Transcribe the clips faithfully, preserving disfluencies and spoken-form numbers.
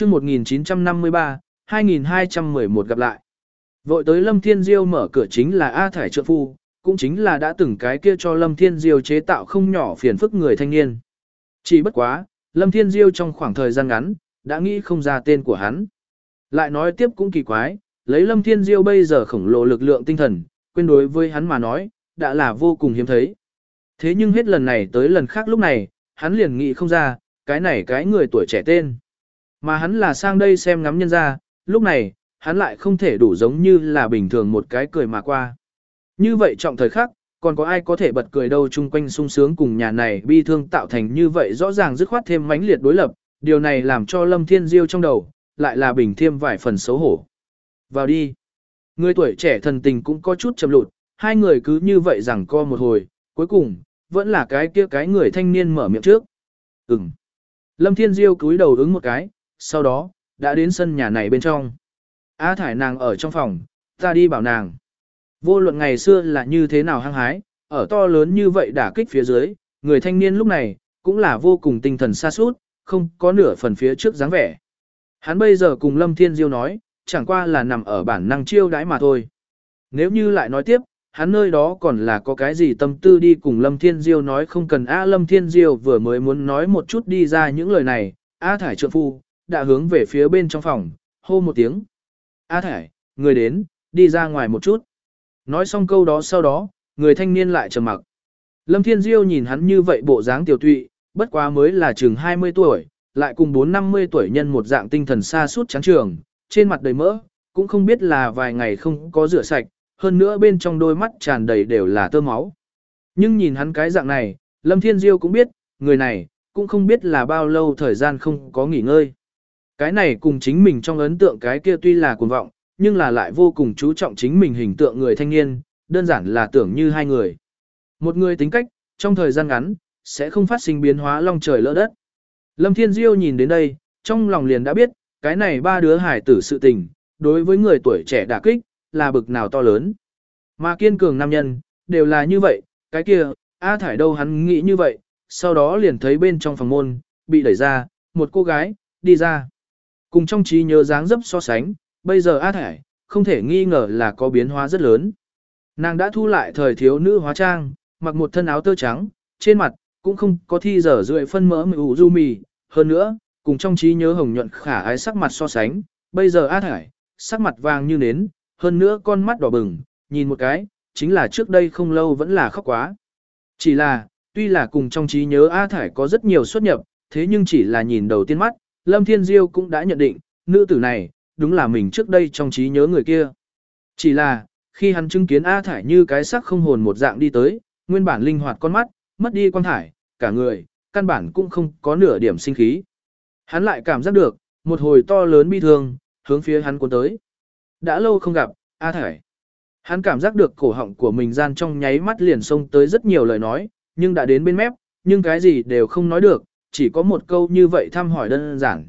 chương một nghìn chín trăm năm mươi ba, hai nghìn hai trăm mười một gặp lại. Vội tới Lâm Thiên Diêu mở cửa chính là A Thải trượng phu, cũng chính là đã từng cái kia cho Lâm Thiên Diêu chế tạo không nhỏ phiền phức người thanh niên. Chỉ bất quá, Lâm Thiên Diêu trong khoảng thời gian ngắn, đã nghĩ không ra tên của hắn. Lại nói tiếp cũng kỳ quái, lấy Lâm Thiên Diêu bây giờ khổng lồ lực lượng tinh thần, quên đối với hắn mà nói, đã là vô cùng hiếm thấy. Thế nhưng hết lần này tới lần khác lúc này, hắn liền nghĩ không ra, cái này cái người tuổi trẻ tên. Mà hắn là sang đây xem ngắm nhân ra, lúc này, hắn lại không thể đủ giống như là bình thường một cái cười mà qua. Như vậy trọng thời khắc, còn có ai có thể bật cười đâu chung quanh sung sướng cùng nhà này bi thương tạo thành như vậy rõ ràng dứt khoát thêm mãnh liệt đối lập, điều này làm cho Lâm Thiên Diêu trong đầu, lại là bình thêm vài phần xấu hổ. Vào đi. Người tuổi trẻ thần tình cũng có chút chậm lụt, hai người cứ như vậy rằng co một hồi, cuối cùng, vẫn là cái kia cái người thanh niên mở miệng trước. Ừm. Lâm Thiên Diêu cúi đầu ứng một cái, sau đó, đã đến sân nhà này bên trong. A Thải nàng ở trong phòng, ta đi bảo nàng. Vô luận ngày xưa là như thế nào hăng hái, ở to lớn như vậy đả kích phía dưới, người thanh niên lúc này, cũng là vô cùng tinh thần sa sút, không có nửa phần phía trước dáng vẻ. Hắn bây giờ cùng Lâm Thiên Diêu nói, chẳng qua là nằm ở bản năng chiêu đãi mà thôi. Nếu như lại nói tiếp, hắn nơi đó còn là có cái gì tâm tư đi cùng Lâm Thiên Diêu nói không cần A Lâm Thiên Diêu vừa mới muốn nói một chút đi ra những lời này, A Thải trượng phu, đã hướng về phía bên trong phòng, hô một tiếng. A Thải, người đến, đi ra ngoài một chút. Nói xong câu đó sau đó, người thanh niên lại trầm mặc. Lâm Thiên Diêu nhìn hắn như vậy bộ dáng tiểu tụy, bất quá mới là chừng hai mươi tuổi, lại cùng bốn năm mươi tuổi nhân một dạng tinh thần xa suốt trắng trường, trên mặt đầy mỡ, cũng không biết là vài ngày không có rửa sạch, hơn nữa bên trong đôi mắt tràn đầy đều là tơ máu. Nhưng nhìn hắn cái dạng này, Lâm Thiên Diêu cũng biết, người này, cũng không biết là bao lâu thời gian không có nghỉ ngơi. Cái này cùng chính mình trong ấn tượng cái kia tuy là cuồng vọng, nhưng là lại vô cùng chú trọng chính mình hình tượng người thanh niên, đơn giản là tưởng như hai người. Một người tính cách, trong thời gian ngắn, sẽ không phát sinh biến hóa long trời lỡ đất. Lâm Thiên Diêu nhìn đến đây, trong lòng liền đã biết, cái này ba đứa hải tử sự tình, đối với người tuổi trẻ đả kích, là bực nào to lớn. Mà kiên cường nam nhân, đều là như vậy, cái kia, A Thải đâu hắn nghĩ như vậy, sau đó liền thấy bên trong phòng môn, bị đẩy ra, một cô gái, đi ra. Cùng trong trí nhớ dáng dấp so sánh, bây giờ A Thải, không thể nghi ngờ là có biến hóa rất lớn. Nàng đã thu lại thời thiếu nữ hóa trang, mặc một thân áo tơ trắng, trên mặt, cũng không có thi dở rượi phân mỡ mì ủ du mì. Hơn nữa, cùng trong trí nhớ hồng nhuận khả ái sắc mặt so sánh, bây giờ A Thải, sắc mặt vàng như nến, hơn nữa con mắt đỏ bừng, nhìn một cái, chính là trước đây không lâu vẫn là khóc quá. Chỉ là, tuy là cùng trong trí nhớ A Thải có rất nhiều xuất nhập, thế nhưng chỉ là nhìn đầu tiên mắt, Lâm Thiên Diêu cũng đã nhận định, nữ tử này, đúng là mình trước đây trong trí nhớ người kia. Chỉ là, khi hắn chứng kiến A Thải như cái sắc không hồn một dạng đi tới, nguyên bản linh hoạt con mắt, mất đi quan thải, cả người, căn bản cũng không có nửa điểm sinh khí. Hắn lại cảm giác được, một hồi to lớn bi thương, hướng phía hắn cuốn tới. Đã lâu không gặp, A Thải. Hắn cảm giác được cổ họng của mình gian trong nháy mắt liền xông tới rất nhiều lời nói, nhưng đã đến bên mép, nhưng cái gì đều không nói được, chỉ có một câu như vậy thăm hỏi đơn giản.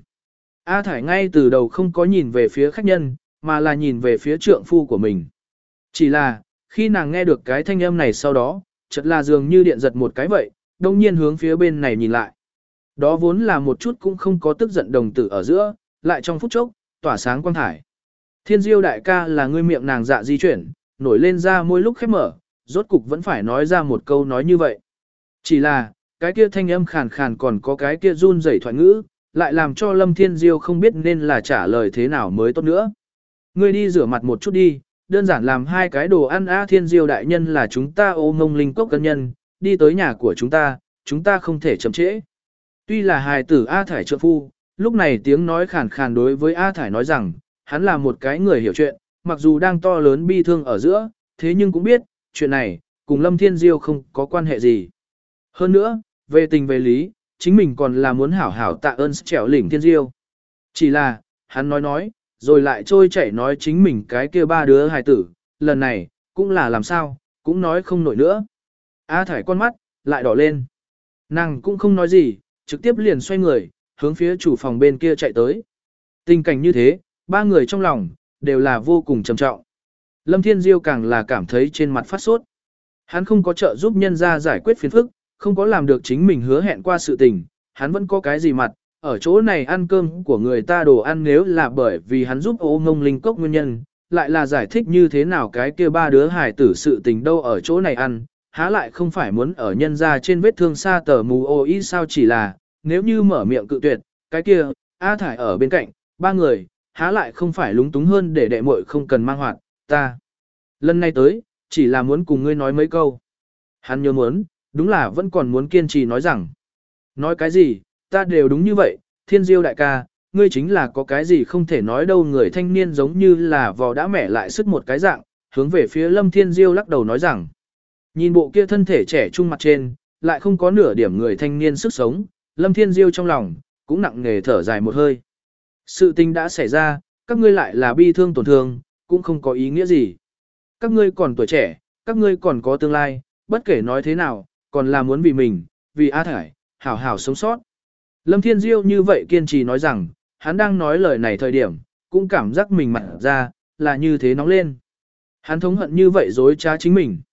A Thải ngay từ đầu không có nhìn về phía khách nhân, mà là nhìn về phía trượng phu của mình. Chỉ là, khi nàng nghe được cái thanh âm này sau đó, chợt là dường như điện giật một cái vậy, đông nhiên hướng phía bên này nhìn lại. Đó vốn là một chút cũng không có tức giận đồng tử ở giữa, lại trong phút chốc, tỏa sáng quang thải. Thiên Diêu đại ca là ngươi miệng nàng dạ di chuyển, nổi lên ra môi lúc khép mở, rốt cục vẫn phải nói ra một câu nói như vậy. Chỉ là, cái kia thanh âm khàn khàn còn có cái kia run rẩy thoại ngữ, lại làm cho Lâm Thiên Diêu không biết nên là trả lời thế nào mới tốt nữa. Ngươi đi rửa mặt một chút đi, đơn giản làm hai cái đồ ăn A Thiên Diêu đại nhân là chúng ta ô ngông linh cốc cân nhân, đi tới nhà của chúng ta, chúng ta không thể chậm trễ. Tuy là hài tử A Thải trượng phu, lúc này tiếng nói khàn khàn đối với A Thải nói rằng, hắn là một cái người hiểu chuyện, mặc dù đang to lớn bi thương ở giữa, thế nhưng cũng biết, chuyện này, cùng Lâm Thiên Diêu không có quan hệ gì. Hơn nữa, về tình về lý, chính mình còn là muốn hảo hảo tạ ơn trẻo lỉnh Thiên Diêu. Chỉ là, hắn nói nói, rồi lại trôi chảy nói chính mình cái kia ba đứa hài tử, lần này, cũng là làm sao, cũng nói không nổi nữa. A Thải con mắt, lại đỏ lên. Nàng cũng không nói gì, trực tiếp liền xoay người, hướng phía chủ phòng bên kia chạy tới. Tình cảnh như thế, ba người trong lòng, đều là vô cùng trầm trọng. Lâm Thiên Diêu càng là cảm thấy trên mặt phát sốt. Hắn không có trợ giúp nhân ra giải quyết phiền phức, không có làm được chính mình hứa hẹn qua sự tình, hắn vẫn có cái gì mặt, ở chỗ này ăn cơm của người ta đồ ăn nếu là bởi vì hắn giúp ô ngông linh cốc nguyên nhân, lại là giải thích như thế nào cái kia ba đứa hài tử sự tình đâu ở chỗ này ăn, há lại không phải muốn ở nhân ra trên vết thương xa tờ mù ô ý sao chỉ là, nếu như mở miệng cự tuyệt, cái kia, A Thải ở bên cạnh, ba người, há lại không phải lúng túng hơn để đệ muội không cần mang hoạt, ta. Lần này tới, chỉ là muốn cùng ngươi nói mấy câu. Hắn nhớ muốn, đúng là vẫn còn muốn kiên trì nói rằng. Nói cái gì, ta đều đúng như vậy, thiên diêu đại ca, ngươi chính là có cái gì không thể nói đâu. Người thanh niên giống như là vò đã mẻ lại sức một cái dạng, hướng về phía Lâm Thiên Diêu lắc đầu nói rằng. Nhìn bộ kia thân thể trẻ trung mặt trên, lại không có nửa điểm người thanh niên sức sống, Lâm Thiên Diêu trong lòng, cũng nặng nề thở dài một hơi. Sự tình đã xảy ra, các ngươi lại là bi thương tổn thương, cũng không có ý nghĩa gì. Các ngươi còn tuổi trẻ, các ngươi còn có tương lai, bất kể nói thế nào, còn là muốn vì mình, vì A Thải, hảo hảo sống sót. Lâm Thiên Diêu như vậy kiên trì nói rằng, hắn đang nói lời này thời điểm, cũng cảm giác mình mặt ra, là như thế nóng lên. Hắn thống hận như vậy dối trá chính mình.